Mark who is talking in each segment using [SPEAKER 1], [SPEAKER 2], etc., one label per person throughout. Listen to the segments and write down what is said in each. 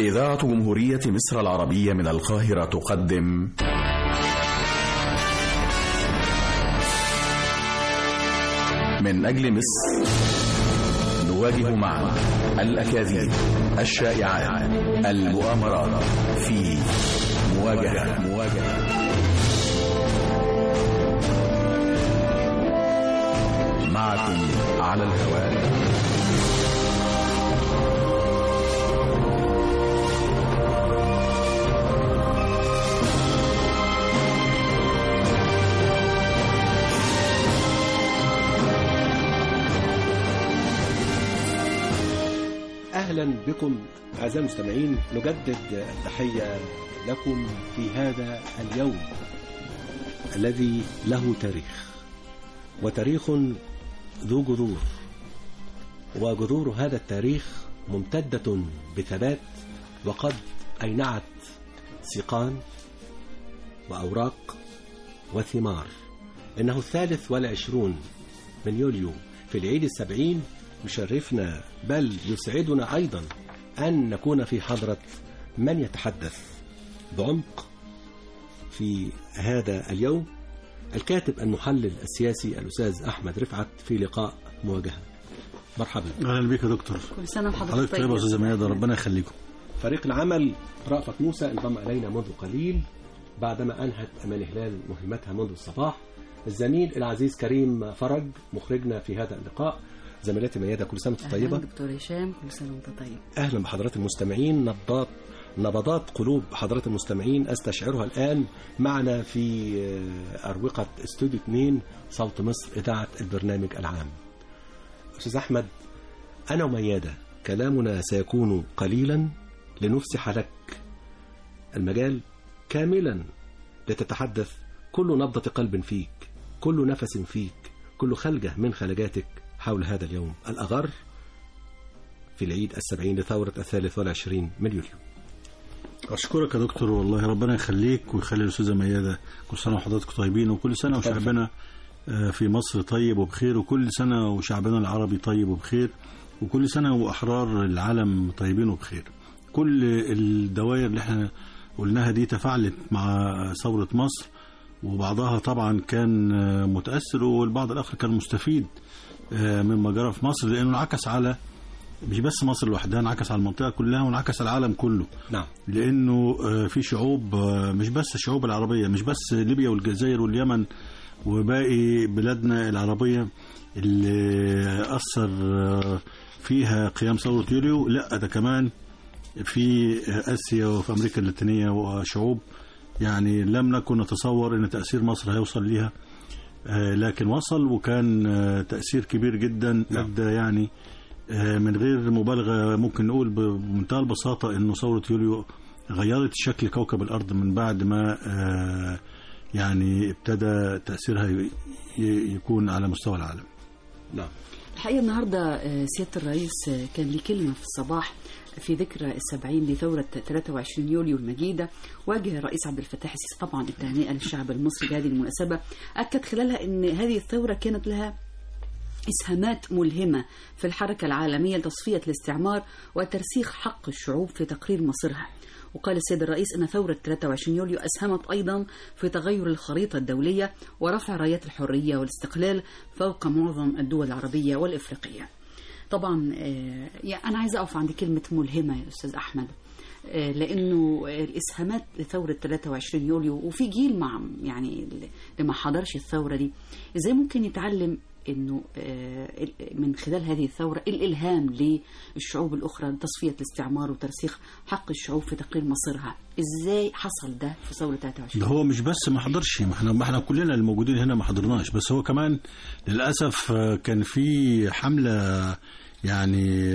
[SPEAKER 1] إذاعة جمهورية مصر العربية من القاهرة تقدم من أجل مصر، نواجه معا الأكاذيب، الشائعات، المؤامرات في مواجهة. معكم على الهواء
[SPEAKER 2] أهلا بكم أعزائي المستمعين. نجدد التحية لكم في هذا اليوم الذي له تاريخ، وتاريخ ذو جذور، وجذور هذا التاريخ ممتدة بثبات، وقد أينعت سيقان وأوراق وثمار. إنه 23 من يوليو في العيد 70، يشرفنا بل يسعدنا أيضا أن نكون في حضرة من يتحدث بعمق في هذا اليوم، الكاتب المحلل السياسي الأستاذ أحمد رفعت، في لقاء مواجهة. مرحبا.
[SPEAKER 3] أهلا بك يا دكتور.
[SPEAKER 4] كل سنة وحضرتك
[SPEAKER 3] طيب يا أستاذ ميادة، ربنا يخليكم.
[SPEAKER 2] فريق العمل رأفت موسى انضم إلينا منذ قليل بعدما أنهت أمان هلال مهمتها منذ الصباح. الزميل العزيز كريم فرج مخرجنا في هذا اللقاء. زميلتي ميادة، كل سنة وانت طيبة.
[SPEAKER 4] دكتور هشام، كل سنة وانت طيب.
[SPEAKER 2] أهلا بحضرات المستمعين. نبضات قلوب حضرات المستمعين أستشعرها الآن معنا في أروقة استوديو 2 صوت مصر، إذاعة البرنامج العام. أستاذ أحمد، أنا وميادة كلامنا سيكون قليلا لنفسح لك المجال كاملا لتتحدث كل نبضة قلب فيك، كل نفس فيك، كل خلجة من خلجاتك حول هذا اليوم الأغر في العيد 70 لثورة 23 من يوليو.
[SPEAKER 3] أشكرك يا دكتور، والله ربنا يخليك ويخلي الأستاذة ميادة. كل سنة وحضراتكم طيبين، وكل سنة وشعبنا في مصر طيب وبخير، وكل سنة وشعبنا العربي طيب وبخير، وكل سنة وأحرار العالم طيبين وبخير. كل الدوائر اللي احنا قلناها دي تفاعلت مع ثورة مصر، وبعضها طبعا كان متأثر والبعض الآخر كان مستفيد مما جرى في مصر، لأنه انعكس على مش بس مصر لوحدها، انعكس على المنطقة كلها وانعكس على العالم كله.
[SPEAKER 2] نعم.
[SPEAKER 3] لأنه في شعوب، مش بس الشعوب العربية، مش بس ليبيا والجزائر واليمن وباقي بلادنا العربية اللي أثر فيها قيام ثورة يوليو، لا ده كمان في آسيا وفي أمريكا اللاتينية وشعوب يعني لم نكن نتصور أن تأثير مصر هيوصل ليها، لكن وصل، وكان تأثير كبير جدا. أدى يعني من غير مبالغة ممكن نقول بمنتهى البساطة أنه ثورة يوليو غيرت شكل كوكب الأرض من بعد ما يعني ابتدى تأثيرها يكون على مستوى العالم.
[SPEAKER 2] نعم.
[SPEAKER 4] الحقيقة النهاردة سيادة الرئيس كان ليه كلمة في الصباح في ذكرى 70 لثورة 23 يوليو المجيدة. واجه الرئيس عبد الفتاح السيسي طبعا التهنئة للشعب المصري بهذه المناسبة. أكد خلالها أن هذه الثورة كانت لها إسهامات ملهمة في الحركة العالمية لتصفية الاستعمار وترسيخ حق الشعوب في تقرير مصيرها. وقال السيد الرئيس أن ثورة 23 يوليو أسهمت أيضا في تغير الخريطة الدولية ورفع رايات الحرية والاستقلال فوق معظم الدول العربية والإفريقية. طبعا أنا عايزة أقف عند كلمة ملهمة يا أستاذ أحمد، لأنه الإسهامات لثورة 23 يوليو وفي جيل مع يعني اللي ما حضرش الثورة دي، إزاي ممكن يتعلم إنه من خلال هذه الثورة الإلهام للشعوب الأخرى لتصفية الاستعمار وترسيخ حق الشعوب في تقرير مصيرها؟ إزاي حصل ده في ثورة 23؟
[SPEAKER 3] هو مش بس ما حضرش، ما احنا كلنا الموجودين هنا ما حضرناش، بس هو كمان للأسف كان في حملة يعني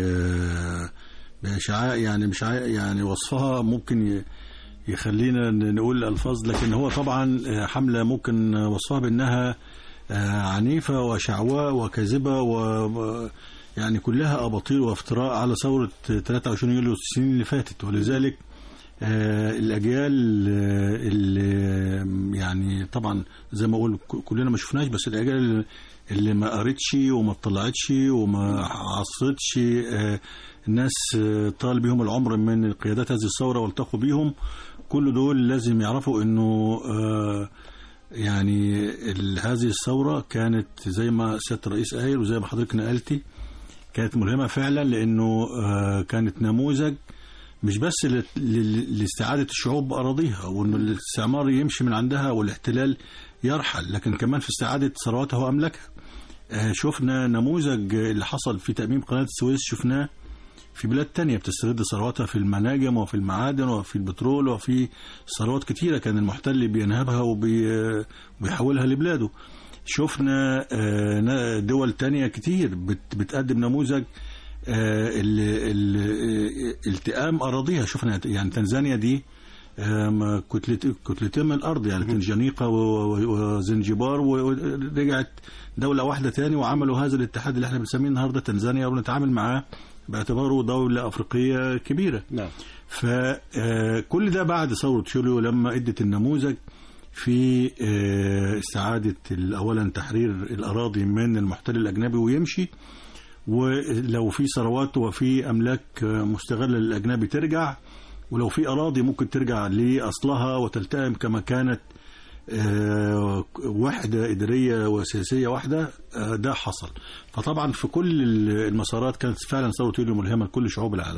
[SPEAKER 3] يعني وصفها ممكن يخلينا نقول الألفاظ، لكن هو طبعا حملة ممكن وصفها بأنها عنيفة وشعواء وكاذبة يعني كلها أباطيل وافتراء على ثورة 23 يوليو السنين اللي فاتت. ولذلك الأجيال اللي يعني طبعا زي ما أقول كلنا ما شفناش، بس الأجيال اللي ما قريتش وما طلعتش وما عصرتش الناس طال بهم العمر من قيادات هذه الثورة والتقوا بيهم، كل دول لازم يعرفوا إنه يعني هذه الثورة كانت زي ما سيادة الرئيس قايل وزي ما حضرتك نقلتي، كانت ملهمة فعلا، لأنه كانت نموذج مش بس لاستعادة الشعوب بأراضيها وأن الاستعمار يمشي من عندها والاحتلال يرحل، لكن كمان في استعادة ثرواتها وأملاكها. شفنا نموذج اللي حصل في تأميم قناة السويس، شفناه في بلاد تانية بتسترد ثرواتها في المناجم وفي المعادن وفي البترول وفي ثروات كتيرة كان المحتل بينهبها وبيحولها لبلاده. شفنا دول تانية كتير بتقدم نموذج التئام أراضيها. شفنا يعني تنزانيا دي كتلتين من الأرض، يعني تنجانيقا وزنجبار، ورجعت دولة واحدة تاني وعملوا هذا الاتحاد اللي احنا بنسميه النهاردة تنزانيا، ونتعامل معاه باعتباره دولة أفريقية كبيرة.
[SPEAKER 2] نعم.
[SPEAKER 3] فكل ده بعد ثورة يوليو لما ادت النموذج في استعادة أولا تحرير الأراضي من المحتل الأجنبي ويمشي، ولو في ثروات وفي أملاك مستغلة للأجنبي ترجع، ولو في أراضي ممكن ترجع لأصلها وتلتئم كما كانت وحدة إدارية وسياسية واحدة. ده حصل. فطبعا في كل المسارات كانت فعلا ثورة يوليو ملهمة لكل شعوب العالم.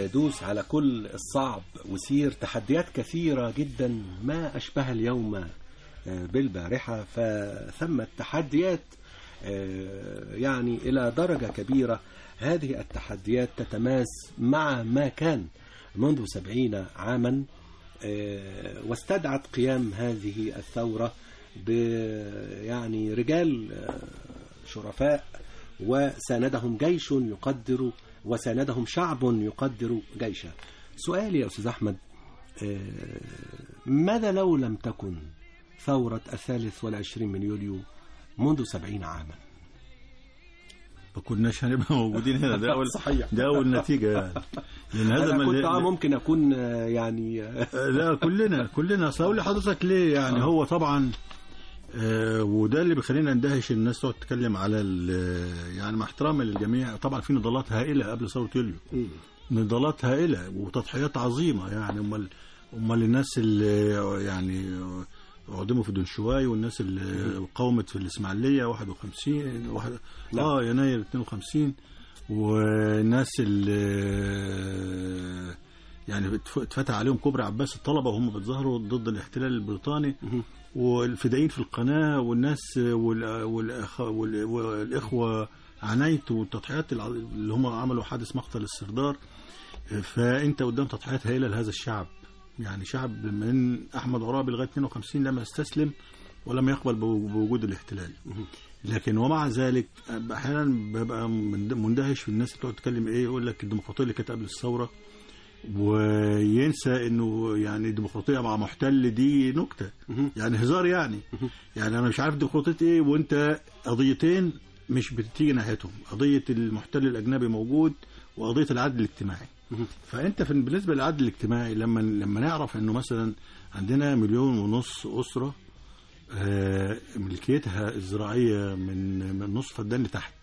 [SPEAKER 2] دوس على كل الصعب وسير. تحديات كثيرة جدا ما أشبه اليوم بالبارحة، فثمت تحديات يعني إلى درجة كبيرة. هذه التحديات تتماس مع ما كان منذ 70 عاما، واستدعت قيام هذه الثورة يعني رجال شرفاء، وساندهم جيش يقدر، وساندهم شعب يقدر جيشه. سؤالي يا أستاذ أحمد، ماذا لو لم تكن ثورة 23 من يوليو منذ 70 عاما؟
[SPEAKER 3] ما كناش هنبقى موجودين هنا.
[SPEAKER 2] صحيح.
[SPEAKER 3] ده أول نتيجة يعني هذا
[SPEAKER 2] أنا كنت ممكن أكون يعني
[SPEAKER 3] لا كلنا أقول لحضرتك ليه يعني هو طبعا وده اللي بيخلينا ندهش الناس تقعد تتكلم على يعني مع احترامي للجميع. طبعا في نضالات هائلة قبل ثورة يوليو، نضالات هائلة وتضحيات عظيمة. يعني امال الناس اللي يعني عدموا في دنشواي، والناس اللي قاومت في الإسماعيلية 51 يناير 52، والناس اللي يعني اتفتح عليهم كوبري عباس الطلبة وهم بيتظاهروا ضد الاحتلال البريطاني، والفدائيين في القناة، والناس والإخوة عنايت، والتضحيات اللي هم عملوا حادث مقتل السردار. فأنت قدام تضحيات هائلة لهذا الشعب، يعني شعب من أحمد عرابي لغاية 52 لم يستسلم ولم يقبل بوجود الاحتلال. لكن ومع ذلك أحيانا ببقى مندهش في الناس اللي بتقعد تتكلم يقول لك الديمقراطية اللي كانت قبل الثورة، وينسى انه يعني الديمقراطيه مع محتل دي نكته، يعني هزار يعني انا مش عارف ديمقراطيه ايه وانت قضيتين مش بتيجي ناحيتهم، قضيه المحتل الاجنبي موجود وقضيه العدل الاجتماعي. فانت بالنسبه للعدل الاجتماعي لما نعرف انه مثلا عندنا 1.5 مليون اسره ملكيتها الزراعيه من نص فدان لتحت،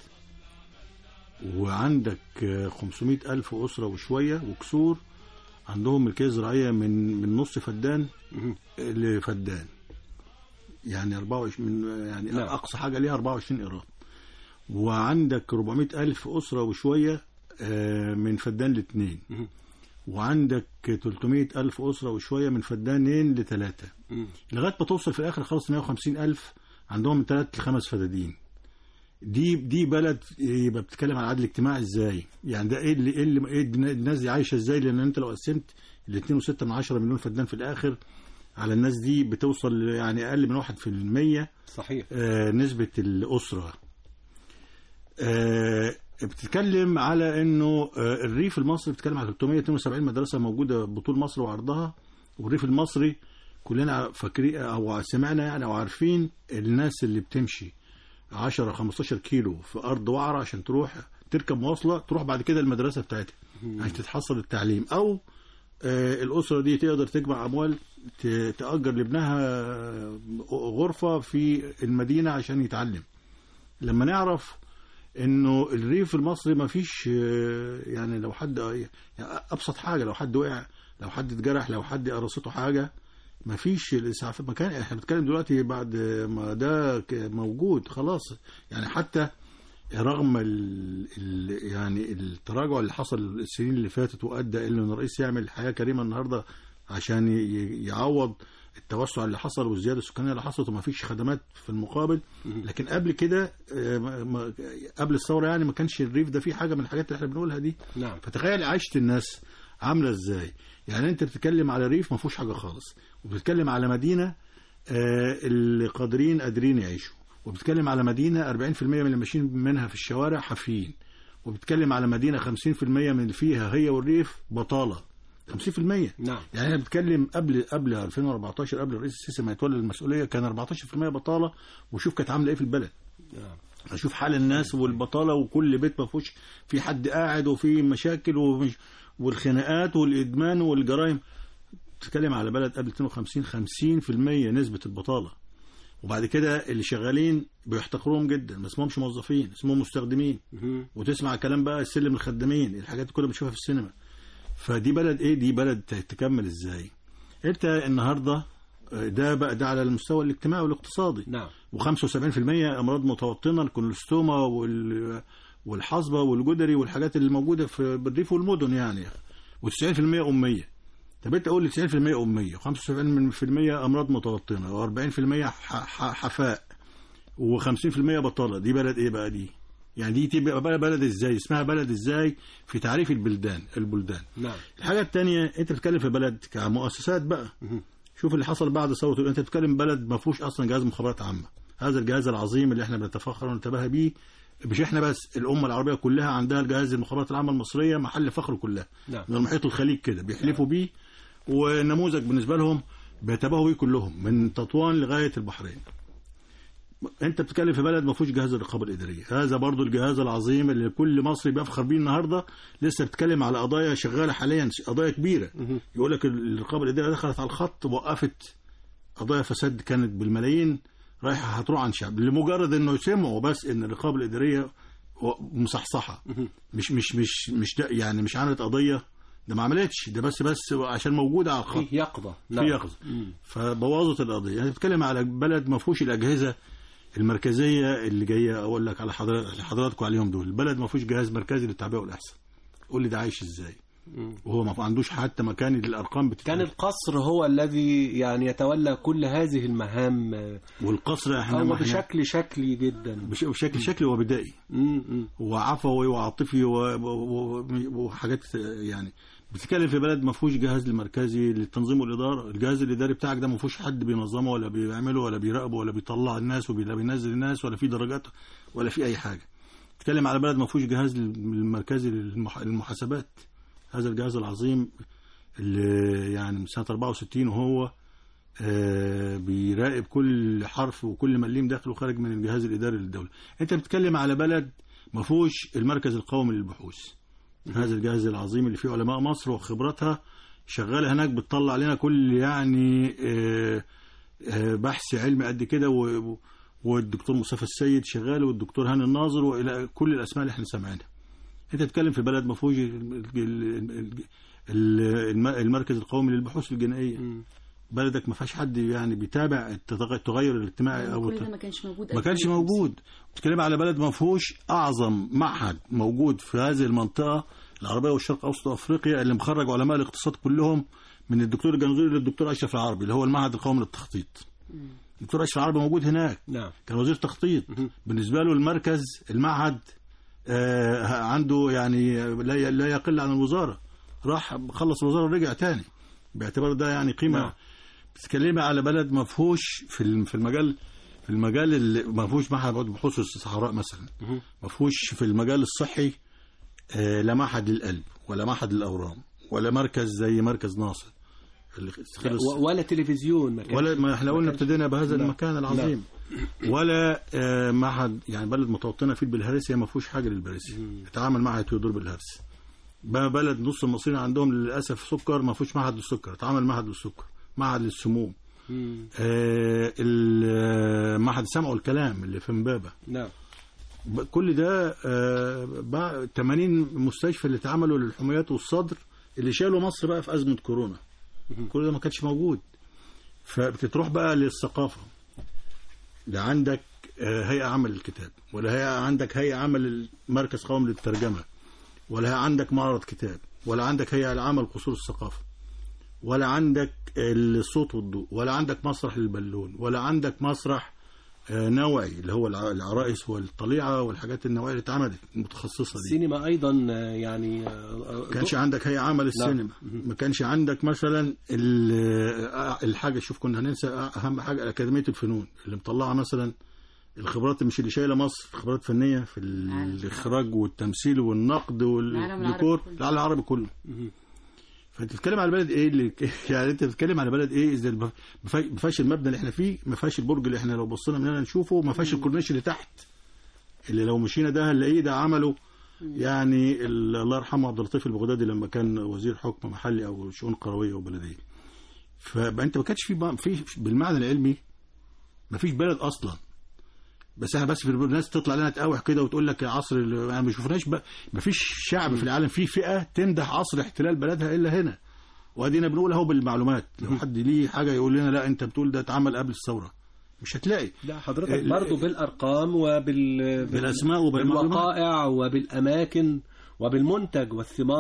[SPEAKER 3] وعندك 500,000 أسرة وشوية وكسور عندهم ملكية زراعية من نص فدان لفدان، يعني 24 يعني لا. أقصى حاجة ليها 24 إيراد. وعندك 400,000 أسرة وشوية من فدان ل2، وعندك 300,000 أسرة وشوية من فدانين ل3، لغاية ما توصل في الآخر خلاص 150,000 عندهم من 3 ل5 فدادين. دي بلد يبقى بتتكلم عن العدل الاجتماعي ازاي؟ يعني ده ايه الناس دي عايشه ازاي؟ لان انت لو قسمت ال 2.6 مليون فدان في الاخر على الناس دي بتوصل يعني اقل من 1%.
[SPEAKER 2] صحيح.
[SPEAKER 3] نسبه الاسره. بتتكلم على انه الريف المصري بتتكلم على 372 مدرسه موجوده بطول مصر وعرضها، والريف المصري كلنا فاكرين او سمعنا يعني او عارفين الناس اللي بتمشي 10-15 كيلو في أرض وعرة عشان تروح تركب مواصلة تروح بعد كده المدرسة بتاعتها عشان تتحصل التعليم، أو الأسرة دي تقدر تجمع أموال تأجر لابنها غرفة في المدينة عشان يتعلم. لما نعرف إنه الريف المصري ما فيش يعني لو حد يعني أبسط حاجة، لو حد وقع، لو حد اتجرح، لو حد قرصته حاجة، ما فيش الإسعاف مكان. احنا بنتكلم دلوقتي بعد ما ده موجود خلاص، يعني حتى رغم يعني التراجع اللي حصل السنين اللي فاتت وأدى إلى أن الرئيس يعمل حياة كريمة النهاردة عشان يعوض التوسع اللي حصل والزيادة السكانية اللي حصلت وما فيش خدمات في المقابل. لكن قبل كده قبل الثورة يعني ما كانش الريف ده فيه حاجة من الحاجات اللي احنا بنقولها دي.
[SPEAKER 2] نعم.
[SPEAKER 3] فتخيل عيشة الناس عاملة ازاي. يعني انت بتتكلم على ريف ما فيهوش حاجة خالص، وبتتكلم على مدينة اللي قادرين يعيشوا، وبتتكلم على مدينة 40% من اللي ماشيين منها في الشوارع حافيين، وبتتكلم على مدينة 50% من اللي فيها هي والريف بطالة 50%.
[SPEAKER 2] نعم.
[SPEAKER 3] يعني احنا بنتكلم قبل 2014 قبل الرئيس السيسي ما يتولى المسؤولية كان 14% بطالة، وشوف كانت عاملة ايه في البلد. نعم. اشوف حال الناس والبطالة، وكل بيت ما فيهوش في حد قاعد، وفي مشاكل والخناقات والإدمان والجرائم. تتكلم على بلد قبل 52 50% نسبة البطالة، وبعد كده اللي شغالين بيحتقروهم جدا، ما اسمهمش موظفين، اسمهم مستخدمين. وتسمع كلام بقى السلم الخدامين، الحاجات دي كلها بنشوفها في السينما. فدي بلد ايه؟ دي بلد تكمل ازاي؟ انت النهارده ده على المستوى الاجتماعي والاقتصادي.
[SPEAKER 2] نعم.
[SPEAKER 3] و75% امراض متوطنه، الكوليستوما والحصبه والجدري والحاجات اللي موجوده في الريف والمدن. يعني و90% أمية. طب انت قول لي 90% أمية و75% أمراض متوطنة و40% حفاء و50% بطالة، دي بلد ايه بقى دي؟ يعني دي تبقى بلد ازاي؟ اسمها بلد ازاي في تعريف البلدان.
[SPEAKER 2] نعم.
[SPEAKER 3] الحاجة الثانية، انت بتتكلم في بلد كمؤسسات بقى. شوف اللي حصل بعد ثورة، انت بتتكلم بلد ما فيهوش اصلا جهاز مخابرات عامة. هذا الجهاز العظيم اللي احنا بنتفخر ونتباهى بيه، مش احنا بس، الأمة العربية كلها عندها الجهاز المخابرات العامة المصرية محل فخر كلها.
[SPEAKER 2] نعم.
[SPEAKER 3] من المحيط الخليج كده بيحلفوا بيه، ونموذج بالنسبة لهم بيتباهوا بيه كلهم من تطوان لغاية البحرين. انت بتتكلم في بلد ما فيهوش جهاز الرقابه الاداريه، هذا برضو الجهاز العظيم اللي كل مصري بيفخر بيه النهارده. لسه بتتكلم على قضايا شغاله حاليا، قضايا كبيره. يقول لك الرقابه الاداريه دخلت على الخط ووقفت قضايا فساد كانت بالملايين رايحه هتروح عن شعب، لمجرد انه يسمعوا بس ان الرقابه الاداريه مصحصحه. مش يعني مش عملت قضيه، ده ما عملتش، ده بس عشان موجوده على الخط،
[SPEAKER 2] في يقظه.
[SPEAKER 3] في يقظه. فبوظت القضيه. يعني بتتكلم على بلد ما فيهوش الاجهزه المركزيه اللي جايه اقول لك على حضراتكم عليهم دول. البلد ما فيهوش جهاز مركزي للتعبئه والاحصاء. قول لي ده عايش ازاي وهو ما عندوش حتى مكان للارقام
[SPEAKER 2] كان القصر هو الذي يعني يتولى كل هذه المهام،
[SPEAKER 3] والقصر احنا
[SPEAKER 2] بشكل شكلي جدا،
[SPEAKER 3] بشكل شكلي وبدائي وعفوي وعاطفي وحاجات. يعني بتتكلم في بلد ما فيهوش جهاز مركزي للتنظيم والاداره. الجهاز الاداري بتاعك ده ما فيهوش حد بينظمه ولا بيعمله ولا بيراقبه ولا بيطلع الناس ولا بينزل الناس ولا في درجات ولا في اي حاجه. بتتكلم على بلد ما فيهوش جهاز المركزي للمحاسبات. هذا الجهاز العظيم اللي يعني من سنه 64 وهو بيراقب كل حرف وكل مليم داخل وخارج من الجهاز الاداري للدوله. انت بتتكلم على بلد ما فيهوش المركز القومي للبحوث. هذا الجهاز العظيم اللي فيه علماء مصر وخبراتها شغاله هناك، بتطلع لنا كل يعني بحث علمي قد كده، والدكتور مصطفى السيد شغال والدكتور هاني الناظر والى كل الاسماء اللي احنا سامعينها. انت بتتكلم في بلد ما فيهوش المركز القومي للبحوث الجنائيه. بلدك ما فيهاش حد يعني بيتابع التغير الاجتماعي او
[SPEAKER 4] كل ده ما
[SPEAKER 3] كانش موجود. بتتكلم على بلد ما فيهوش اعظم معهد موجود في هذه المنطقه العربيه والشرق اوسط افريقيا اللي مخرج علماء الاقتصاد كلهم من الدكتور الجنزوري للدكتور اشرف العربي اللي هو المعهد القومي للتخطيط. الدكتور اشرف العربي موجود هناك.
[SPEAKER 2] نعم.
[SPEAKER 3] كان وزير تخطيط. بالنسبه له المركز المعهد عنده يعني لا يقل عن الوزاره. راح خلص الوزاره ورجع تاني باعتبار ده يعني قيمه.
[SPEAKER 2] نعم.
[SPEAKER 3] بتتكلمي على بلد ما فيهوش في المجال اللي ما فيهوش معهد بحوث الصحراء مثلا. ما فيهوش في المجال الصحي لا معهد للقلب ولا معهد للاورام ولا مركز زي مركز ناصر
[SPEAKER 2] ولا تلفزيون
[SPEAKER 3] ولا ما احنا قلنا ابتدينا بهذا المكان العظيم. ولا معهد يعني بلد متوطنه في البلهارسيا ما فيهوش حاجه للبلهارسيا. اتعامل معهد تيودور بالهارس. بلد نص المصريين عندهم للاسف سكر ما فيهوش معهد للسكر. اتعامل معهد للسكر، معهد للسموم. معهد السمع والكلام اللي في امبابة.
[SPEAKER 2] نعم.
[SPEAKER 3] كل ده 80 مستشفى اللي اتعملوا للحميات والصدر اللي شالوا مصر بقى في أزمة كورونا. كل ده ما كانش موجود. فبتروح بقى للثقافة، لا عندك هيئة عمل الكتاب، ولا عندك هيئة عمل مركز قومي للترجمة، ولا عندك معرض كتاب، ولا عندك هيئة العمل قصور الثقافة، ولا عندك الصوت والضوء، ولا عندك مسرح للبالون، ولا عندك مسرح نوعي اللي هو العرائس والطليعة والحاجات النوعية اللي اتعملت المتخصصة دي.
[SPEAKER 2] السينما أيضا يعني
[SPEAKER 3] كانش عندك هيئة عمل السينما. ما كانش عندك مثلا الحاجة. شوف كنا هننسى أهم حاجة أكاديمية الفنون اللي مطلعة مثلا الخبرات مش اللي شايلة مصر، خبرات فنية في الإخراج والتمثيل والنقد والديكور العالم العربي كله. فانت بتتكلم على بلد ايه اللي يعني انت بتتكلم على بلد ايه اذا ما فيهاش المبنى اللي احنا فيه، ما فيهاش البرج اللي احنا لو بصينا من هنا نشوفه، ما فيهاش الكورنيش اللي تحت اللي لو مشينا ده هنلاقيه ده عمله يعني الله يرحمه عبد اللطيف البغدادي لما كان وزير حكم محلي او شؤون قرويه وبلديه. فانت ما كانش في بالمعنى العلمي ما فيش بلد اصلا. بس احنا بس في الناس تطلع لنا تقاوح كده وتقول لك عصر يعني ما شفناش ما فيش شعب في العالم في فئه تمدح عصر احتلال بلدها الا هنا. وادينا بنقول اهو بالمعلومات. لو حد ليه حاجه يقول لنا لا انت بتقول ده اتعمل قبل الثوره مش هتلاقي.
[SPEAKER 2] لا حضرتك برضه بالارقام
[SPEAKER 3] بالاسماء وبالوقائع
[SPEAKER 2] وبالاماكن وبالمنتج والثمار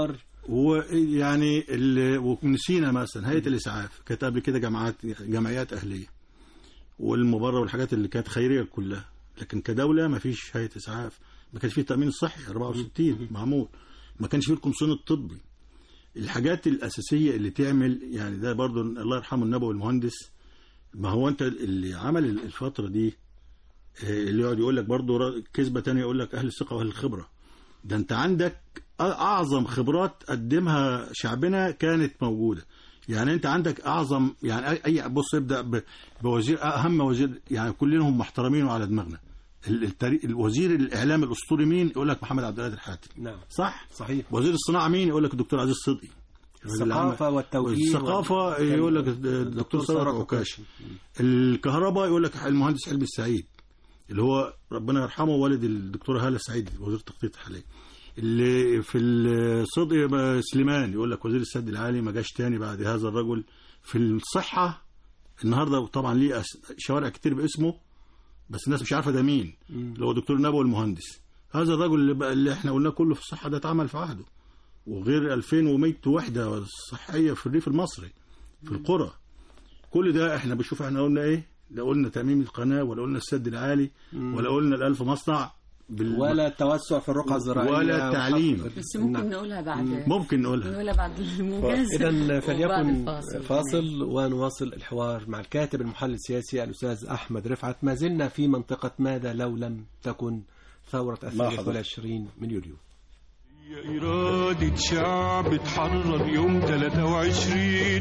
[SPEAKER 3] ويعني ونسينا مثلا هيئه الاسعاف كانت قبل كده جمعيات اهليه والمبرر والحاجات اللي كانت خيريه كلها، لكن كدوله ما فيش هيئه اسعاف، ما كانش فيه التامين الصحي 64 معمول، ما كانش فيه القمصان الطبي. الحاجات الاساسيه اللي تعمل يعني ده برضو الله يرحمه النبوي المهندس. ما هو انت اللي عمل الفتره دي اللي يقعد يقول لك برضو كذبه تانية يقول لك اهل الثقه واهل الخبره. ده انت عندك اعظم خبرات قدمها شعبنا كانت موجوده. يعني انت عندك اعظم يعني اي بص ابدا بوزير اهم وزير يعني كلهم محترمين وعلى دماغنا. الوزير الاعلام الاسطوري مين؟ يقول لك محمد عبد القادر حاتم.
[SPEAKER 2] نعم
[SPEAKER 3] صح
[SPEAKER 2] صحيح.
[SPEAKER 3] وزير الصناعه مين؟ يقول لك الدكتور عزيز صدقي.
[SPEAKER 2] الثقافه والتوجيه.
[SPEAKER 3] الثقافه يقول لك الدكتور ثروت عكاشي. الكهرباء يقول لك المهندس حلمي السعيد اللي هو ربنا يرحمه والد الدكتوره هاله السعيد وزير التخطيط الحالي. اللي في الصدق سليمان يقول لك وزير السد العالي ما جاش تاني بعد هذا الرجل. في الصحه النهارده طبعا ليه شوارع كتير باسمه بس الناس مش عارفه ده مين، اللي هو دكتور نبوي المهندس. هذا الرجل اللي احنا قلناه كله في الصحه ده اتعمل في عهده، وغير 2100 وحده صحيه في الريف المصري في القرى. كل ده احنا بنشوف احنا قلنا ايه؟ لا قلنا تاميم القناه ولا قلنا السد العالي ولا قلنا ال1000 مصنع
[SPEAKER 2] ولا التوسع في الرقعة الزراعية
[SPEAKER 3] ولا التعليم.
[SPEAKER 4] بس ممكن نقولها بعد
[SPEAKER 3] نقولها
[SPEAKER 4] بعد الموجز.
[SPEAKER 2] إذن فليكن فاصل ونواصل الحوار مع الكاتب المحلل السياسي الأستاذ أحمد رفعت. ما زلنا في منطقة ماذا لو لم تكن ثورة 23 من يوليو.
[SPEAKER 5] يا إرادة شعب اتحرر يوم 23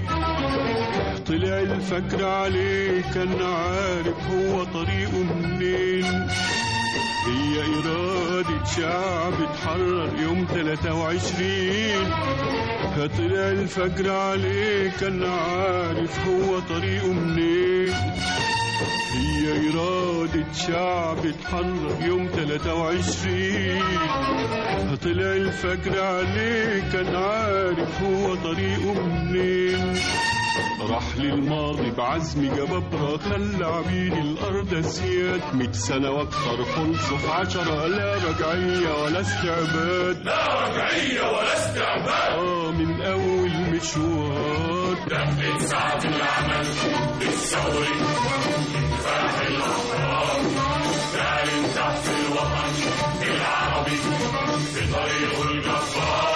[SPEAKER 5] طلع الفجر عليه كان عارف هو طريقه منين. هي إرادة شعب اتحرر يوم 23 طلع الفجر عليه كان عارف هو طريقه منين. هي إرادة شعب اتحرر يوم 23 طلع الفجر عليه كان عارف هو طريقه منين. راح للماضي بعزم جبابرة خلى عبيد الأرض أسياد 100 سنة وأكثر خلصوا في 10 لا رجعية ولا استعباد. لا رجعية ولا استعباد من أول مشوار دخلت ساعة العمل بالثوري كفاح الأحرار تعلن تحت الوطن العربي في طريق الجبار.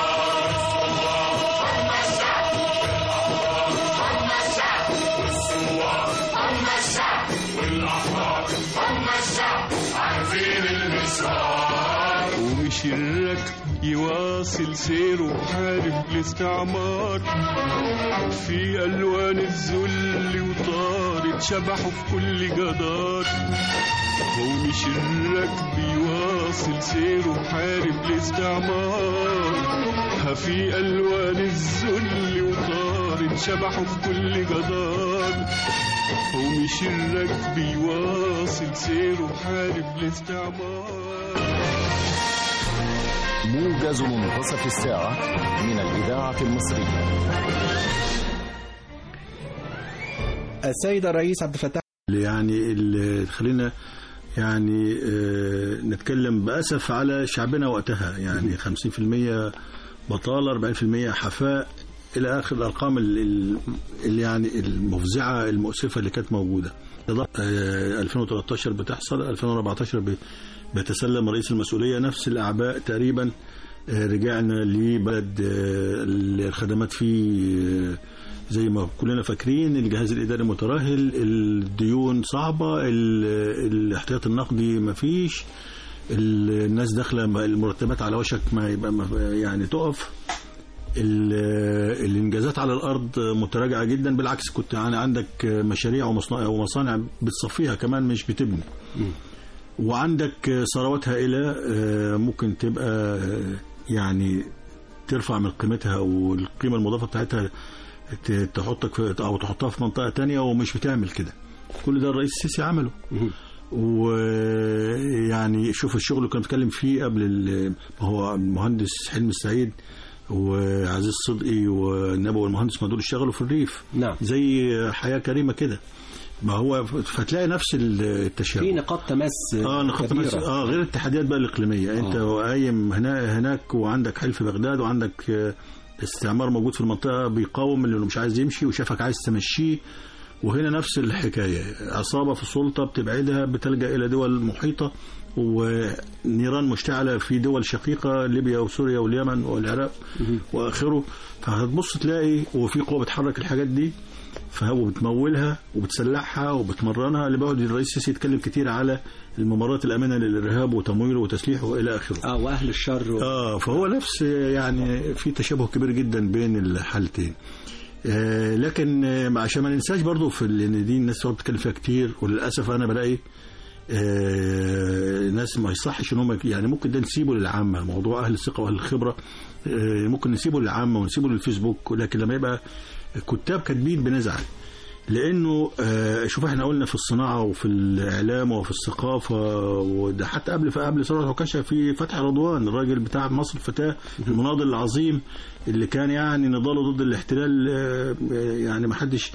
[SPEAKER 5] ومش الركب يواصل سيره حارب الاستعمار في ألوان الذل وطارد شبحه في كل جدار. ومش الركب يواصل سيره حارب الاستعمار في ألوان الذل وطارد شبحه في كل جدار. ومش الركب يواصل سيره حارب الاستعمار.
[SPEAKER 6] موجز منتصف الساعة من الإذاعة المصرية.
[SPEAKER 2] السيد الرئيس عبد الفتاح
[SPEAKER 3] اللي خلينا يعني نتكلم بأسف على شعبنا وقتها يعني 50% بطالة 40% حفاء إلى آخر الأرقام اللي يعني المفزعة المؤسفة اللي كانت موجودة. 2013 بتحصل 2014 بيتسلم رئيس المسؤولية نفس الأعباء تقريبا. رجعنا لبلد الخدمات فيه زي ما كلنا فاكرين، الجهاز الإداري مترهل، الديون صعبة، الاحتياط النقدي مفيش، الناس داخلة المرتبات على وشك ما يبقى يعني تقف، الانجازات على الارض متراجعه جدا. بالعكس كنت عندك مشاريع ومصانع بتصفيها كمان مش بتبني، وعندك ثروات هائله ممكن تبقى يعني ترفع من قيمتها والقيمه المضافه بتاعتها تحطك او تحطها في منطقه تانية ومش بتعمل كده. كل ده الرئيس السيسي عمله. ويعني شوف الشغل اللي كنا بنتكلم فيه قبل هو المهندس حلمي السعيد وعزيز صدقي والنبوي والمهندس ما دول اشتغلوا في الريف.
[SPEAKER 2] نعم.
[SPEAKER 3] زي حياة كريمة كده. ما هو فتلاقي نفس التشابه
[SPEAKER 2] في نقاط تماس
[SPEAKER 3] نقاط تماس غير التحديات بقى الإقليمية. أنت قايم هناك وعندك حلف بغداد وعندك استعمار موجود في المنطقة بيقاوم اللي مش عايز يمشي وشافك عايز تمشيه. وهنا نفس الحكاية، عصابة في السلطة بتبعدها بتلجأ إلى دول محيطة، ونيران مشتعلة في دول شقيقة ليبيا وسوريا واليمن والعراق وآخره. فهتبص تلاقي وفي قوة بتحرك الحاجات دي، فهو بتمولها وبتسلحها وبتمرنها. اللي بيقعد الرئيس السيسي يتكلم كتير على الممرات الأمنة للإرهاب وتمويله وتسليحه وإلى آخره.
[SPEAKER 2] وأهل الشر
[SPEAKER 3] فهو نفس يعني في تشابه كبير جدا بين الحالتين. لكن عشان ما ننساش برضو في لأن دي الناس بتتكلم فيها كتير، وللأسف أنا بلاقي ناس ما يصحش ان هم يعني ممكن ده نسيبه للعامة، موضوع أهل الثقة وأهل الخبرة ممكن نسيبه للعامة ونسيبه للفيسبوك. لكن لما يبقى كتاب كاتبين بنزعل، لأنه شوف احنا قلنا في الصناعة وفي الإعلام وفي الثقافة، وده حتى قبل ثورة عكاشة في فتح رضوان الراجل بتاع مصر الفتاة المناضل العظيم اللي كان يعني نضاله ضد الاحتلال يعني ما حدش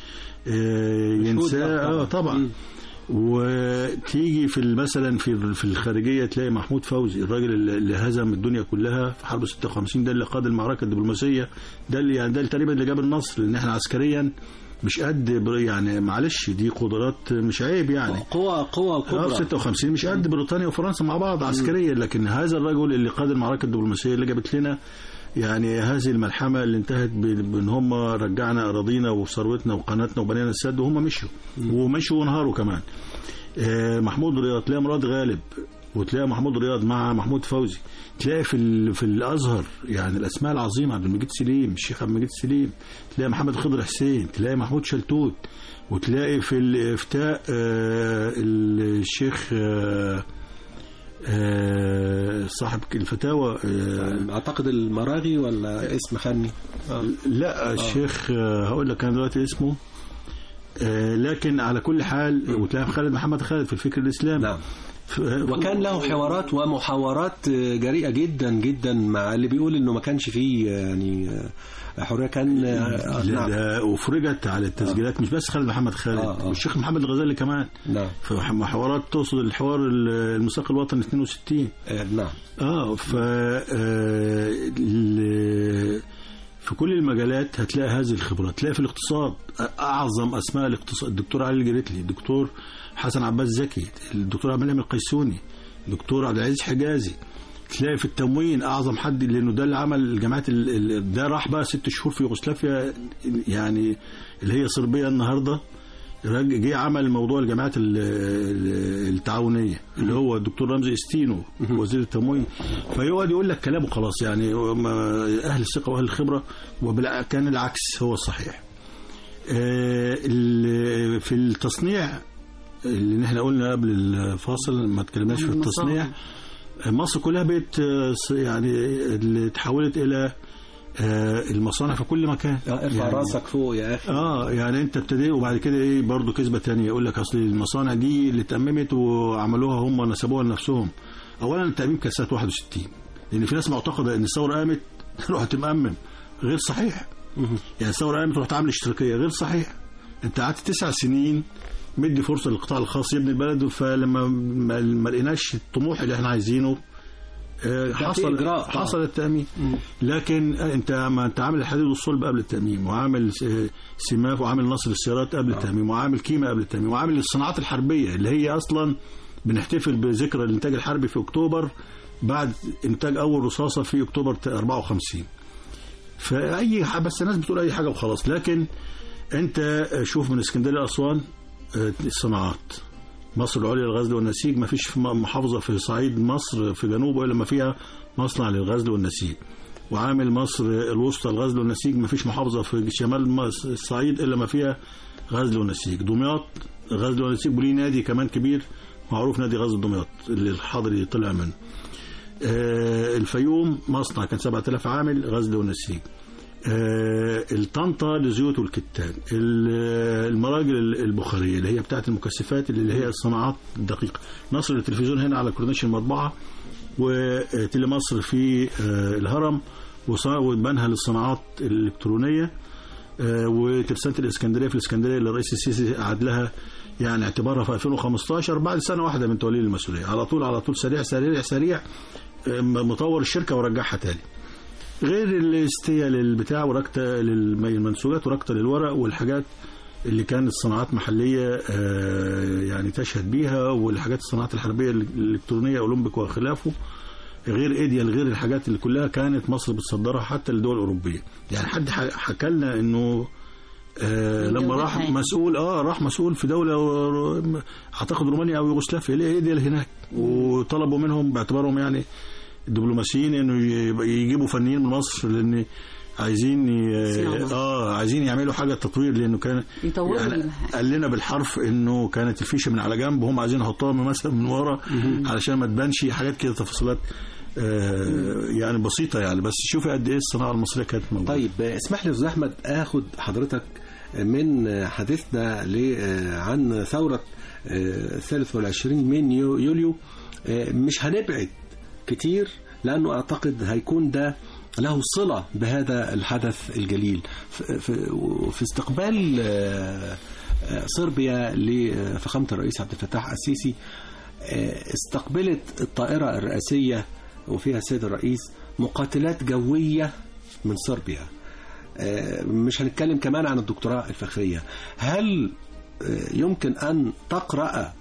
[SPEAKER 3] ينساه طبعا. وتيجي في مثلا في الخارجية تلاقي محمود فوزي الراجل اللي هزم الدنيا كلها في حرب 56، ده اللي قاد المعركة الدبلوماسية، ده اللي يعني ده تقريبا اللي جاب النصر، لأن احنا عسكريا مش قد يعني معلش دي قدرات مش عيب يعني
[SPEAKER 2] قوة كبرى.
[SPEAKER 3] 56 مش قد بريطانيا وفرنسا مع بعض عسكريا، لكن هذا الرجل اللي قاد المعركة الدبلوماسية اللي جابت لنا يعني هذه الملحمة اللي انتهت بان هم رجعنا أراضينا وثروتنا وقناتنا وبنينا السد، وهم مشوا وانهاروا كمان. محمود رياض تلاقي مراد غالب، وتلاقي محمود رياض مع محمود فوزي، تلاقي في الأزهر يعني الأسماء العظيمة، عبد المجيد سليم، الشيخ عبد المجيد سليم، تلاقي محمد خضر حسين، تلاقي محمود شلتوت، وتلاقي في الإفتاء الشيخ صاحب الفتاوى
[SPEAKER 2] اعتقد المراغي ولا اسم خاني
[SPEAKER 3] لا الشيخ هقول لك انا دلوقتي اسمه لكن على كل حال وتلاقي خالد محمد خالد في الفكر الاسلامي.
[SPEAKER 2] نعم. وكان له حوارات ومحاورات جريئة جدا جدا مع اللي بيقول انه ما كانش فيه يعني حرية. كان
[SPEAKER 3] نعم. وفرجت على التسجيلات مش بس خالد محمد خالد والشيخ محمد الغزالي كمان.
[SPEAKER 2] نعم.
[SPEAKER 3] في حوارات تقصد الحوار الميثاق الوطني 62.
[SPEAKER 2] نعم.
[SPEAKER 3] في كل المجالات هتلاقي هذه الخبرات. تلاقي في الاقتصاد أعظم أسماء الاقتصاد الدكتور علي الجريتلي، الدكتور حسن عباس زكي، الدكتور عبد المنعم القيسوني، الدكتور عبد العزيز حجازي. تلاقي في التموين أعظم حد لأنه ده اللي عمل الجامعات ده راح بقى 6 شهور في يوغوسلافيا يعني اللي هي صربيا النهارده، جه عمل موضوع الجامعات التعاونية اللي هو الدكتور رمزي استينو وزير التموين. فيقعد يقول لك كلامه خلاص يعني أهل الثقة وأهل الخبرة، كان العكس هو الصحيح. في التصنيع اللي احنا قلنا قبل الفاصل ما تكلمناش في التصنيع، مصر كلها بقت يعني اللي تحولت إلى المصانع في كل مكان.
[SPEAKER 2] ارفع يعني راسك فوق يا اخي.
[SPEAKER 3] يعني انت ابتديت وبعد كده ايه برضو كذبه تانية يقول لك اصل المصانع دي اللي اتأممت وعملوها هم نسبوها لنفسهم. اولا التأميم كان سنه 61، لان في ناس معتقده ان الثوره قامت رحت تأمم، غير صحيح. يعني الثوره قامت رحت عامل اشتراكيه، غير صحيح. انت قعدت 9 سنين مدي فرصه للقطاع الخاص يبني البلد، فلما ما لقيناش الطموح اللي احنا عايزينه حصل التأمين. لكن انت عامل الحديد والصلب قبل التأمين، وعامل سماف، وعامل نصر السيارات قبل التأمين، وعامل كيما قبل التأمين، وعامل الصناعات الحربية اللي هي اصلا بنحتفل بذكرى الانتاج الحربي في اكتوبر بعد انتاج اول رصاصة في اكتوبر 54. فاي بس الناس بتقول اي حاجة وخلاص. لكن انت شوف من اسكندرية لأسوان الصناعات، مصر العليا للغزل والنسيج، ما فيش محافظة في صعيد مصر في جنوبه إلا ما فيها مصنع للغزل والنسيج. وعامل مصر الوسطى الغزل والنسيج، ما فيش محافظة في شمال الصعيد إلا ما فيها غزل والنسيج. دمياط غزل والنسيج، وليه نادي كمان كبير معروف، نادي غزل دمياط اللي الحاضري طلع منه. الفيوم مصنع كان 7000 عامل غزل والنسيج. الطنطا للزيوت والكتان. المراجل البخارية اللي هي بتاعت المكثفات اللي هي الصناعات الدقيقة. نصر التلفزيون هنا على كورنيش المطبعة، وتلي مصر في الهرم، وبنها للصناعات الإلكترونية. وترسانة الإسكندرية في الإسكندرية اللي الرئيس السيسي قعد لها يعني اعتبارها في 2015 بعد سنة واحدة من توليه المسؤولية، على طول سريع مطور الشركة ورجعها تاني. غير الاستيا للبتاع وركتة للمنسوجات وركتة للورق والحاجات اللي كانت صناعات محلية يعني تشهد بيها، والحاجات الصناعات الحربية الإلكترونية أولمبيك وخلافه، غير إيديال، غير الحاجات اللي كلها كانت مصر بتصدرها حتى للدول الأوروبية. يعني حد حكى لنا إنه لما راح مسؤول راح مسؤول في دولة أعتقد رومانيا أو يوغوسلافيا ليه إيديال هناك، وطلبوا منهم باعتبارهم يعني الدبلوماسيين إنه يجيبوا فنيين من مصر لأن عايزين يعملوا حاجه تطوير، لانه كان يعني قال لنا بالحرف انه كانت الفيشه من على جنب وهم عايزين يحطوها مثلا من ورا علشان ما تبانش حاجات كده، تفاصيلات يعني بسيطه يعني، بس شوفي قد ايه الصناعه المصريه كانت موجوده.
[SPEAKER 2] طيب اسمح لي يا استاذ احمد اخد حضرتك من حديثنا عن ثوره 23 من يوليو، مش هنبعد كتير لانه اعتقد هيكون ده له صلة بهذا الحدث الجليل. في استقبال صربيا لفخامة الرئيس عبد الفتاح السيسي، استقبلت الطائرة الرئاسية وفيها السيد الرئيس مقاتلات جوية من صربيا. مش هنتكلم كمان عن الدكتوراه الفخرية. هل يمكن أن تقرأ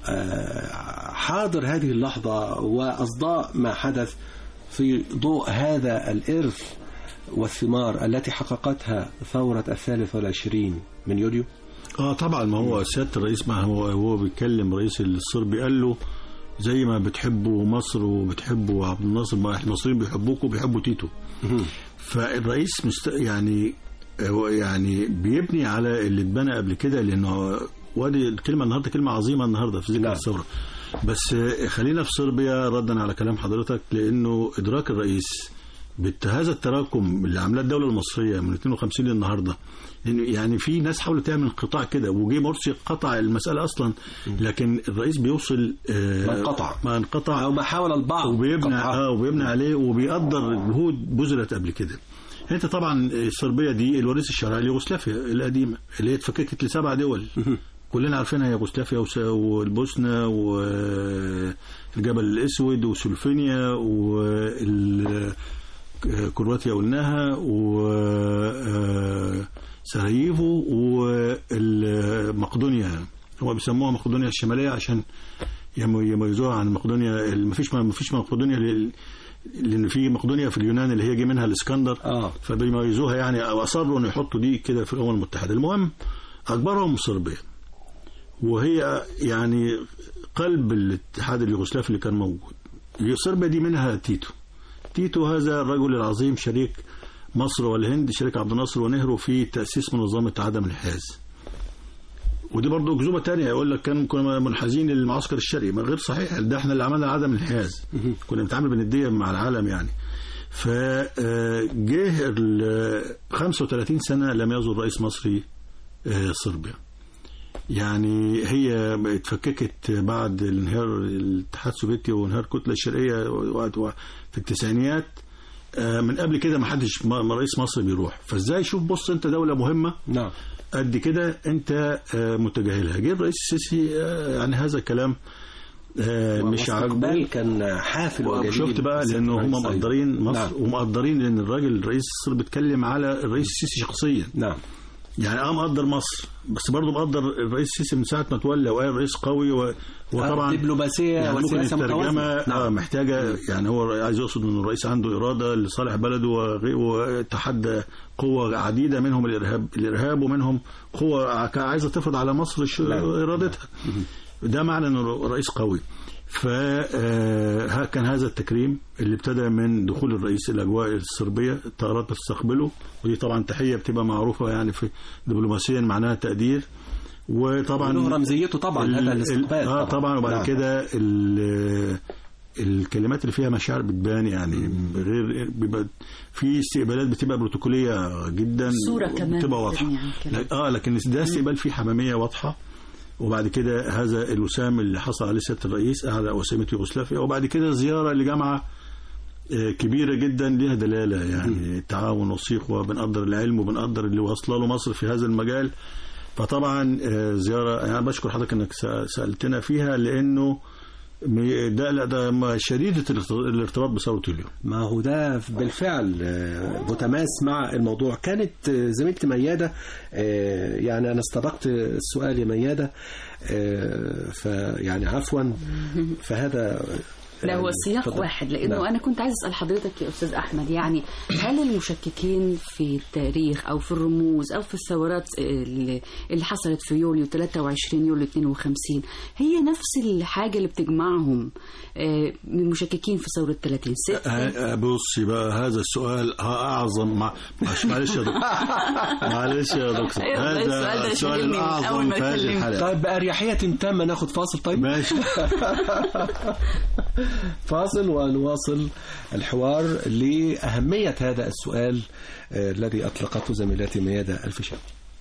[SPEAKER 2] حاضر هذه اللحظة وأصداء ما حدث في ضوء هذا الإرث والثمار التي حققتها ثورة 23 من يوليو؟
[SPEAKER 3] طبعا، ما هو سيادة الرئيس ما هو بيتكلم رئيس الصربي قال له زي ما بتحبوا مصر وبتحبوا عبد الناصر، ما احنا المصريين بيحبوكم وبيحبوا تيتو. فالرئيس يعني بيبني على اللي اتبنى قبل كده، لانه ودي الكلمة النهارده كلمة عظيمة النهارده في ذكر الثورة. بس خلينا في صربيا ردا على كلام حضرتك، لانه ادراك الرئيس بهذا التراكم اللي عملها الدوله المصريه من 52 للنهارده، لانه يعني في ناس حاولت تعمل قطاع كده وجي مرسي قطع المساله اصلا، لكن الرئيس بيوصل ما انقطع
[SPEAKER 2] او ما حاول البعض
[SPEAKER 3] وبيبني عليه وبيقدر جهود بذلت قبل كده. انت طبعا صربيا دي الوريث الشرعي ليوغوسلافيا القديمه اللي هي اتفككت ل7 دول كلنا عارفينها، يوغوسلافيا والبوسنة والجبل الأسود وسلوفينيا وكرواتيا قلناها وسراييفو ومقدونيا، هم بيسموها مقدونيا الشمالية عشان يميزوها عن مقدونيا. مفيش مقدونيا لأن في مقدونيا في اليونان اللي هي جه منها الإسكندر، فبيميزوها يعني، أو أصروا إنه يحطوا دي كده في الأمم المتحدة. المهم أكبرهم صربيا، وهي يعني قلب الاتحاد اليوغوسلافي اللي كان موجود. صربيا دي منها تيتو هذا الرجل العظيم، شريك مصر والهند، شريك عبد الناصر ونهرو في تأسيس منظمة عدم الانحياز. ودي برضو أكذوبة تانية، يقول لك كنا منحازين للمعسكر الشرقي، ما غير صحيح، ده احنا اللي عملنا عدم الانحياز، كنا بنتعامل بندية مع العالم يعني. فجه 35 سنة لم يزور رئيس مصري صربيا. يعني هي اتفككت بعد انهيار الاتحاد السوفيتي وانهيار الكتلة الشرقية في التسعينيات. من قبل كده ما حدش رئيس مصر بيروح، فازاي شوف بص انت دولة مهمة قد كده انت متجاهلها. جه الرئيس السيسي يعني هذا الكلام مش عاجبه،
[SPEAKER 2] كان حافل وجميل.
[SPEAKER 3] شفت بقى لانه هم مقدرين مصر ومقدرين لان الراجل الرئيس الصربي بيتكلم على الرئيس السيسي شخصيا. يعني مقدر مصر، بس برضه مقدر الرئيس السيسي من ساعه ما تولى وقال رئيس قوي وطبعا
[SPEAKER 2] دبلوماسيه
[SPEAKER 3] يعني
[SPEAKER 2] وسياسه
[SPEAKER 3] متوازنه محتاجه. يعني هو عايز يقصد ان الرئيس عنده اراده لصالح بلده وتحدى قوى عديده، منهم الارهاب ومنهم قوى عايزه تفرض على مصر ارادتها. ده معنى انه رئيس قوي. فكان هذا التكريم اللي ابتدى من دخول الرئيس الاجواء الصربيه، الطائرات بتستقبله، ودي طبعا تحيه بتبقى معروفه يعني في دبلوماسيا معناها تقدير، وطبعا
[SPEAKER 2] له رمزيته طبعا هذا الاستقبال
[SPEAKER 3] طبعا. وبعد كده الكلمات اللي فيها مشاعر بتبان، يعني غير بيبقى في استقبالات بتبقى بروتوكوليه جدا،
[SPEAKER 4] صوره كمان
[SPEAKER 3] بتبقى واضحه لكن ده استقبال فيه حماميه واضحه. وبعد كده هذا الوسام اللي حصل عليه سيادة الرئيس أعلى وسامة يوغوسلافيا، وبعد كده زيارة لجامعة كبيرة جدا لها دلالة، يعني التعاون والصيغ، وبنقدر العلم وبنقدر اللي واصله له مصر في هذا المجال. فطبعا زيارة يعني بشكر حضرتك انك سألتنا فيها، لانه ده شديدة الارتباط بثورة يوليو.
[SPEAKER 2] ما هو ده بالفعل متماس مع الموضوع. كانت زميلتي ميادة، يعني أنا استبقت السؤال يا ميادة، فيعني عفوا، فهذا
[SPEAKER 4] لا هو السياق واحد، لأنه نعم. أنا كنت عايز أسأل حضرتك يا أستاذ أحمد، يعني هل المشككين في التاريخ أو في الرموز أو في الثورات اللي حصلت في يوليو 23 يوليو 52 هي نفس الحاجة اللي بتجمعهم من المشككين في ثورة 30/6؟
[SPEAKER 3] بصي بقى، هذا السؤال أعظم معلش يا دكتور معلش يا دكتور، هذا السؤال الأعظم في هذه الحلقة.
[SPEAKER 2] طيب بأريحية تامة ناخد فاصل. طيب ماشي فاصل ونواصل الحوار لأهمية هذا السؤال الذي أطلقته زميلتي ميادة الفيشاوي.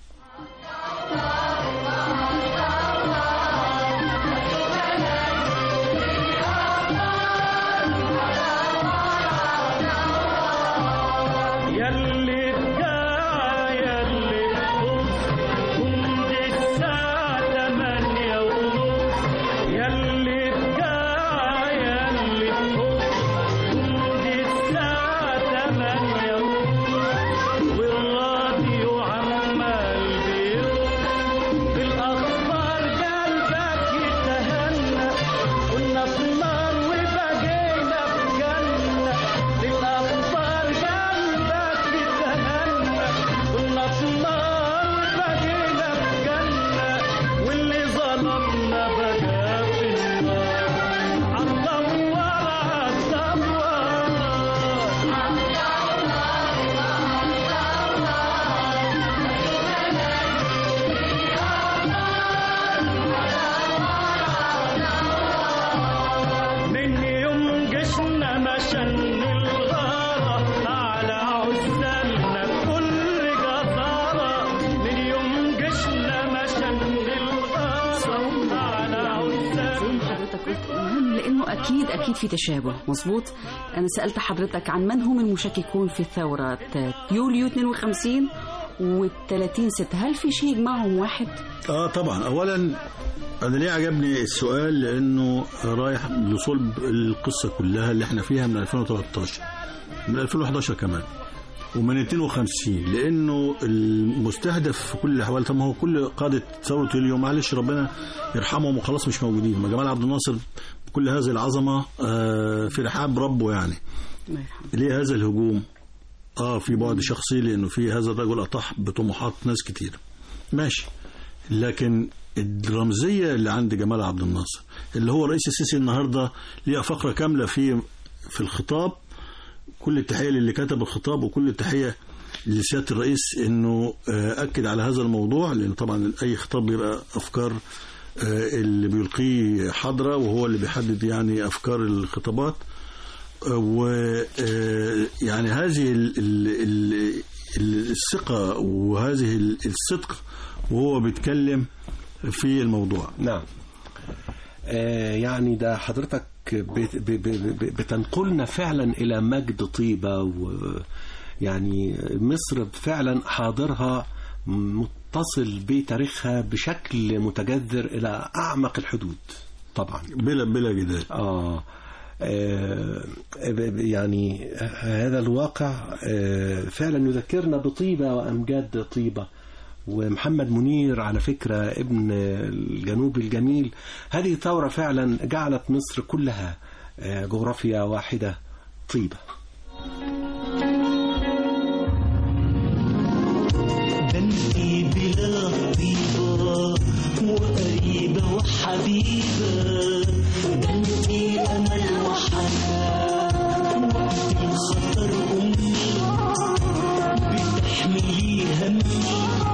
[SPEAKER 4] أكيد في تشابه. مظبوط. أنا سألت حضرتك عن من هم المشككون في ثورة يوليو 52 و30/6، هل في شيء يجمعهم واحد؟
[SPEAKER 3] طبعا. أولا أنا ليه عجبني السؤال؟ لأنه رايح لصلب القصة كلها اللي احنا فيها من 2013 من 2011 كمان ومن 52، لأنه المستهدف في كل الأحوال، طب ما هو كل قادة ثورة يوليو معلش ربنا يرحمهم وخلاص مش موجودين. ما جمال عبد الناصر كل هذه العظمة في رحاب ربه، يعني ليه هذا الهجوم؟ في بعد شخصي، لأنه في هذا الرجل أطاح بطموحات ناس كتير ماشي، لكن الرمزية اللي عند جمال عبد الناصر اللي هو رئيس السيسي النهاردة ليها فقرة كاملة في الخطاب. كل التحية للي كتب الخطاب، وكل التحية لسيادة الرئيس إنه أكد على هذا الموضوع، لأن طبعا أي خطاب بيبقى أفكار اللي بيلقيه حضرة، وهو اللي بيحدد يعني أفكار الخطابات. ويعني هذه الثقة وهذه الصدق وهو بيتكلم في الموضوع.
[SPEAKER 2] نعم. يعني ده حضرتك بتنقلنا فعلا إلى مجد طيبة، ويعني مصر فعلا حاضرها متصل بتاريخها بشكل متجذر إلى أعمق الحدود طبعا
[SPEAKER 3] بلا جدال.
[SPEAKER 2] يعني هذا الواقع فعلا يذكرنا بطيبة وأمجاد طيبة. ومحمد منير على فكرة ابن الجنوب الجميل، هذه ثورة فعلا جعلت مصر كلها جغرافيا واحدة طيبة.
[SPEAKER 7] بنتي بلا طيبة وقريبة وحبيبة، بنتي أمل وحنان وقت الخطر أمي بتحملي همي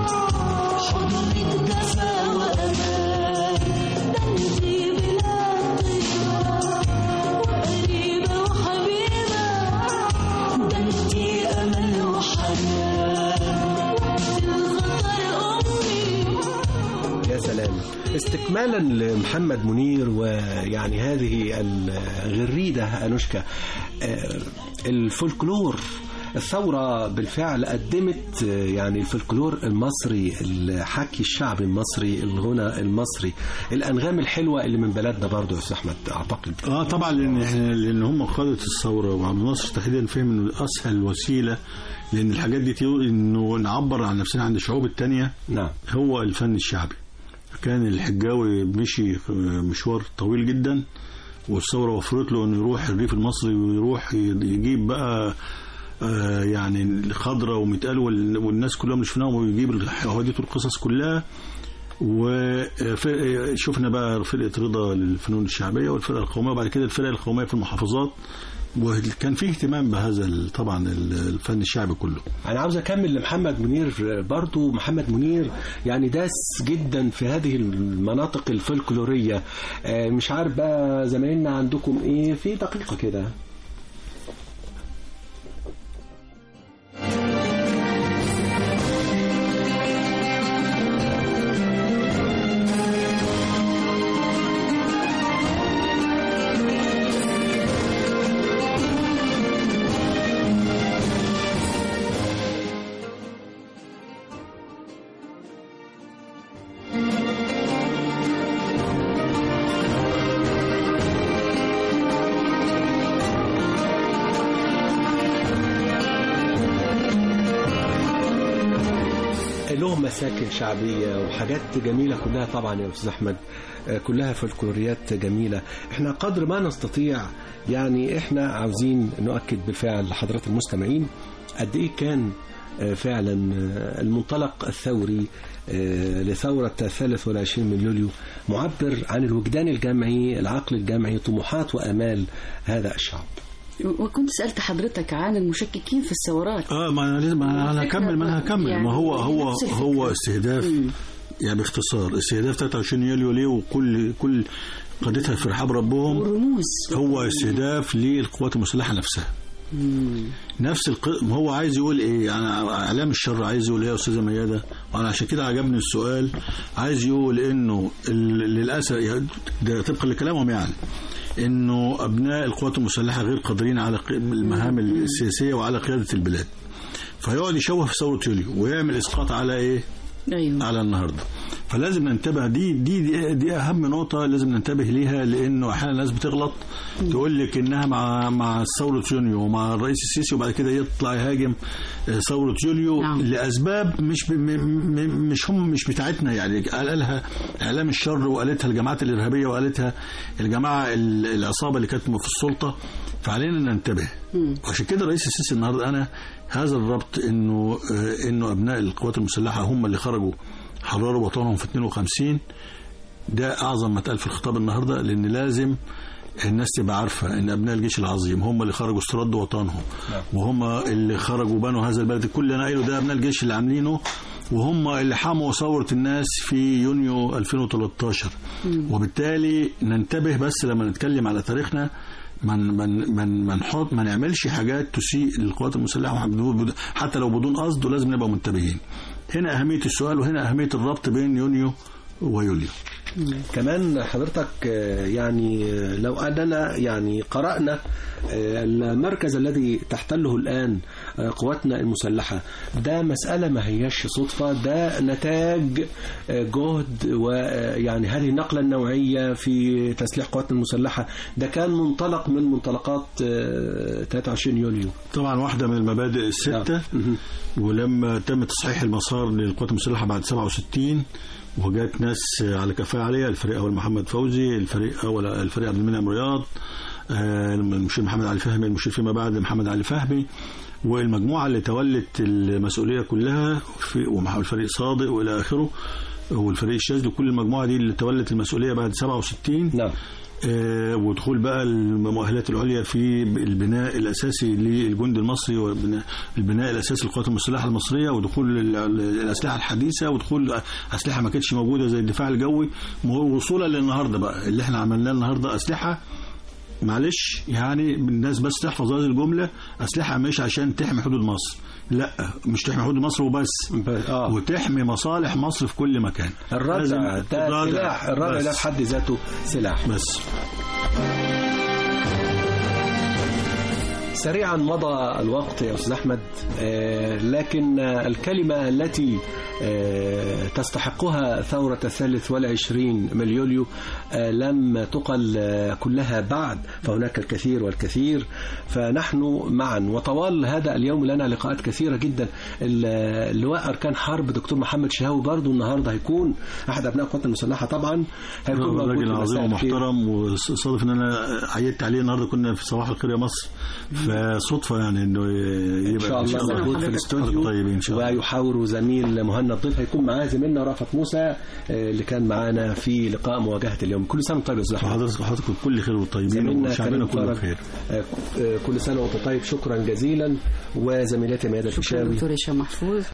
[SPEAKER 7] حضنك دفا وأمان. بنتي بلا طيبة وقريبة وحبيبة، بنتي أمل وحنان.
[SPEAKER 2] يا سلام. استكمالا لمحمد منير ويعني هذه الغريدة أنوشكا، الفولكلور، الثورة بالفعل قدمت يعني الفولكلور المصري، الحكي الشعبي المصري، الغنى المصري، الأنغام الحلوة اللي من بلدنا برضو يا أستاذ أحمد أعتقد.
[SPEAKER 3] طبعا لأن هم قادة الثورة وعبد الناصر تحديدا فهم إنه أسهل وسيلة لأن الحاجات دي إنه نعبر عن نفسنا عند الشعوب التانية.
[SPEAKER 2] نعم.
[SPEAKER 3] هو الفن الشعبي. كان الحجاوي مشي مشوار طويل جدا والثورة وفرت له إنه يروح الريف المصري ويروح يجيب بقى يعني الخضرة ومتقال والناس كلهم مش فينهم ويجيب الحواديت والقصص كلها. وشفنا بقى فرقة رضا للفنون الشعبية والفرقة القومية وبعد كده الفرقة القومية في المحافظات، وكان فيه اهتمام بهذا طبعا الفن الشعبي كله.
[SPEAKER 2] أنا عاوز أكمل لمحمد منير برضو. محمد منير يعني داس جدا في هذه المناطق الفلكلورية. مش عارف بقى زمايلنا عندكم إيه في دقيقة كده. له مساكن شعبية وحاجات جميلة كلها طبعا يا أستاذ أحمد، كلها فولكلوريات جميلة. احنا قدر ما نستطيع يعني احنا عاوزين نؤكد بالفعل لحضرات المستمعين قد ايه كان فعلا المنطلق الثوري لثورة 23 من يوليو معبر عن الوجدان الجمعي، العقل الجمعي، طموحات وآمال هذا الشعب.
[SPEAKER 4] وكنت سألت حضرتك عن المشككين في الثورات.
[SPEAKER 3] ما انا لازم انا هكمل يعني ما هو استهداف يعني باختصار استهداف 23 يوليو ليه وكل قادتها في رحاب ربهم
[SPEAKER 4] والرموز
[SPEAKER 3] هو استهداف للقوات المسلحة نفسها. نفس هو عايز يقول ايه يعني اعلام الشر عايز يقول ايه يا استاذه ميادة، وانا عشان كده عجبني السؤال. عايز يقول انه للاسف ده طبقا لكلامهم يعني انه ابناء القوات المسلحه غير قادرين على المهام السياسيه وعلى قياده البلاد، فيقعد يشوه في ثوره يوليو ويعمل اسقاط على ايه؟ أيوه. على النهارده. فلازم ننتبه، دي اهم نقطه لازم ننتبه ليها، لانه احيانا الناس بتغلط تقول لك انها مع ثوره يونيو ومع الرئيس السيسي وبعد كده يطلع يهاجم ثوره يوليو لاسباب مش بتاعتنا يعني. قالها اعلام الشر وقالتها الجماعات الارهابيه وقالتها الجماعه العصابه اللي كانت في السلطه، فعلينا ننتبه. وعشان كده الرئيس السيسي النهارده انا هذا الربط انه ابناء القوات المسلحه هم اللي خرجوا حرروا وطنهم في 52، ده اعظم ما اتقال في الخطاب النهارده، لان لازم الناس تبقى عارفه ان ابناء الجيش العظيم هم اللي خرجوا استردوا وطنهم وهم اللي خرجوا بنوا هذا البلد. كل اللي انا قايله ده ابناء الجيش اللي عاملينه، وهم اللي حموا ثوره الناس في يونيو 2013. وبالتالي ننتبه بس لما نتكلم على تاريخنا ما نعملش حاجات تسيء للقوات المسلحه حتى لو بدون قصد، ولازم نبقى منتبهين. هنا أهمية السؤال وهنا أهمية الربط بين يونيو ويوليو.
[SPEAKER 2] كمان حضرتك يعني لو أننا يعني قرأنا المركز الذي تحتله الآن قواتنا المسلحة، ده مسألة ما هيش صدفة، ده نتاج جهد ويعني هذه النقلة النوعية في تسليح قواتنا المسلحة، ده كان منطلق من منطلقات 23 يوليو.
[SPEAKER 3] طبعا واحدة من المبادئ الستة. ولما تم تصحيح المسار للقوات المسلحة بعد 67 وجات ناس على كفاءة عليها، الفريق أول محمد فوزي، الفريق عبد المنعم رياض، المشير محمد علي فهمي، المشير فيما بعد محمد علي فهمي، والمجموعة اللي تولت المسؤولية كلها والفريق صادق وإلى آخره، والفريق الشاذلي، وكل المجموعة دي اللي تولت المسؤولية بعد 67.
[SPEAKER 2] نعم.
[SPEAKER 3] ودخول بقى المؤهلات العليا في البناء الأساسي للجند المصري والبناء الأساسي للقوات المسلحة المصرية، ودخول الأسلحة الحديثة، ودخول أسلحة ما كانتش موجودة زي الدفاع الجوي، وصولا للنهاردة بقى اللي احنا عملناه النهاردة أسلحة معلش يعني الناس بس تحفظ هذه الجملة، أسلحة مش عشان تحمي حدود مصر، لا مش تحمي حدود مصر وبس، وتحمي مصالح مصر في كل مكان.
[SPEAKER 2] الردع ده سلاح، الردع ده في حد ذاته سلاح.
[SPEAKER 3] بس
[SPEAKER 2] سريعا مضى الوقت يا أستاذ أحمد، لكن الكلمة التي تستحقها ثورة 23 من يوليو لم تقل كلها بعد، فهناك الكثير والكثير. فنحن معا وطوال هذا اليوم لنا لقاءات كثيرة جدا. اللواء أركان حرب دكتور محمد شهاوي برضو النهاردة هيكون أحد أبناء القوات المسلحة، طبعا هيكون
[SPEAKER 3] راجل عظيم ومحترم، وصادف ان انا عيدت عليه النهارده، كنا في صباح الخير يا مصر، فصدفة يعني انه يبقى
[SPEAKER 2] ان شاء الله موجود في الاستوديو.
[SPEAKER 3] طيب ان شاء الله.
[SPEAKER 2] ويحاور زميل مهند ضيف، هيكون معاه زميلنا رافت موسى اللي كان معانا في لقاء مواجهة اليوم. كل سنة وانت طيب يا استاذ احمد.
[SPEAKER 3] حضرتك كل خير والطيبين وشعبنا كله بخير.
[SPEAKER 2] كل سنة وانت طيب، شكرا جزيلا. وزميلتي ميادة الفيشاوي،
[SPEAKER 4] دكتور هشام محفوظ.